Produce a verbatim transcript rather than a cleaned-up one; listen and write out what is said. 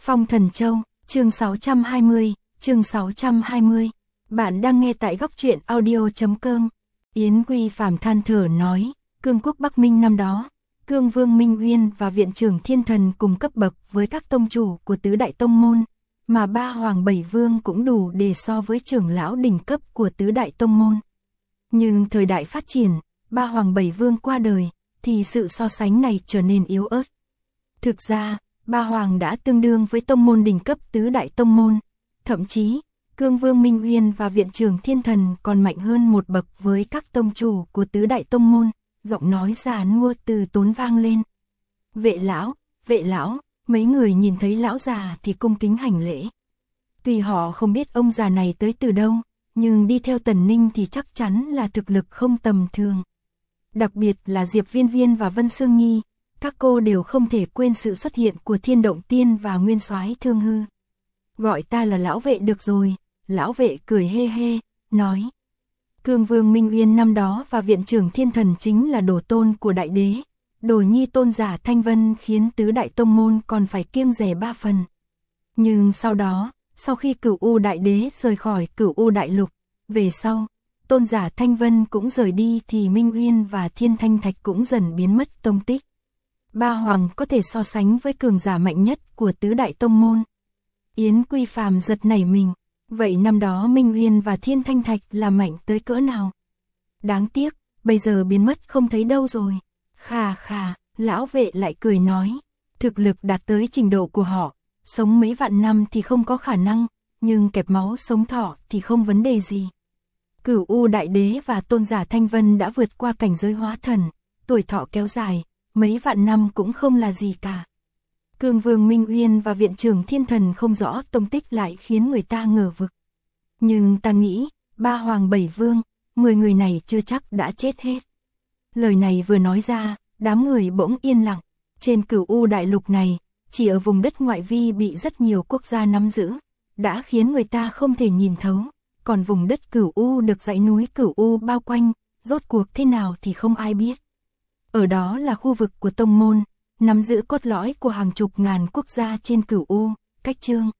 Phong Thần Châu, chương sáu trăm hai mươi, chương sáu trăm hai mươi. Bạn đang nghe tại góc truyện audio chấm com. Yến Quy Phàm than thở nói, cương quốc Bắc Minh năm đó, Cương Vương Minh Uyên và Viện trưởng Thiên Thần cùng cấp bậc với các tông chủ của tứ đại tông môn, mà ba hoàng bảy vương cũng đủ để so với trưởng lão đỉnh cấp của tứ đại tông môn. Nhưng thời đại phát triển, ba hoàng bảy vương qua đời, thì sự so sánh này trở nên yếu ớt. Thực ra, ba hoàng đã tương đương với tông môn đỉnh cấp tứ đại tông môn, thậm chí, Cương Vương Minh Uyên và Viện trưởng Thiên Thần còn mạnh hơn một bậc với các tông chủ của tứ đại tông môn, giọng nói già nua từ tốn vang lên. Vệ lão, vệ lão, mấy người nhìn thấy lão già thì cung kính hành lễ. Tuy họ không biết ông già này tới từ đâu, nhưng đi theo Tần Ninh thì chắc chắn là thực lực không tầm thường. Đặc biệt là Diệp Viên Viên và Vân Sương Nhi, các cô đều không thể quên sự xuất hiện của Thiên Động Tiên và Nguyên Soái Thương Hư. Gọi ta là lão vệ được rồi, lão vệ cười hê hê, nói. Cương Vương Minh Uyên năm đó và Viện trưởng Thiên Thần chính là đồ tôn của đại đế, đồ nhi tôn giả Thanh Vân khiến tứ đại tông môn còn phải kiêng dè ba phần. Nhưng sau đó, sau khi Cửu U đại đế rời khỏi Cửu U đại lục, về sau, tôn giả Thanh Vân cũng rời đi thì Minh Uyên và Thiên Thanh Thạch cũng dần biến mất tông tích. Ba hoàng có thể so sánh với cường giả mạnh nhất của tứ đại tông môn. Yến Quy Phàm giật nảy mình, vậy năm đó Minh Uyên và Thiên Thanh Thạch là mạnh tới cỡ nào? Đáng tiếc, bây giờ biến mất không thấy đâu rồi. Khà khà, lão vệ lại cười nói, thực lực đạt tới trình độ của họ, sống mấy vạn năm thì không có khả năng, nhưng kẹp máu sống thọ thì không vấn đề gì. Cửu U đại đế và tôn giả Thanh Vân đã vượt qua cảnh giới hóa thần, tuổi thọ kéo dài, mấy vạn năm cũng không là gì cả. Cương Vương Minh Uyên và Viện trưởng Thiên Thần không rõ tông tích lại khiến người ta ngờ vực. Nhưng ta nghĩ, ba hoàng bảy vương, mười người này chưa chắc đã chết hết. Lời này vừa nói ra, đám người bỗng yên lặng. Trên Cửu U đại lục này, chỉ ở vùng đất ngoại vi bị rất nhiều quốc gia nắm giữ, đã khiến người ta không thể nhìn thấu. Còn vùng đất Cửu U được dãy núi Cửu U bao quanh, rốt cuộc thế nào thì không ai biết. Ở đó là khu vực của tông môn, nắm giữ cốt lõi của hàng chục ngàn quốc gia trên Cửu U, cách chương.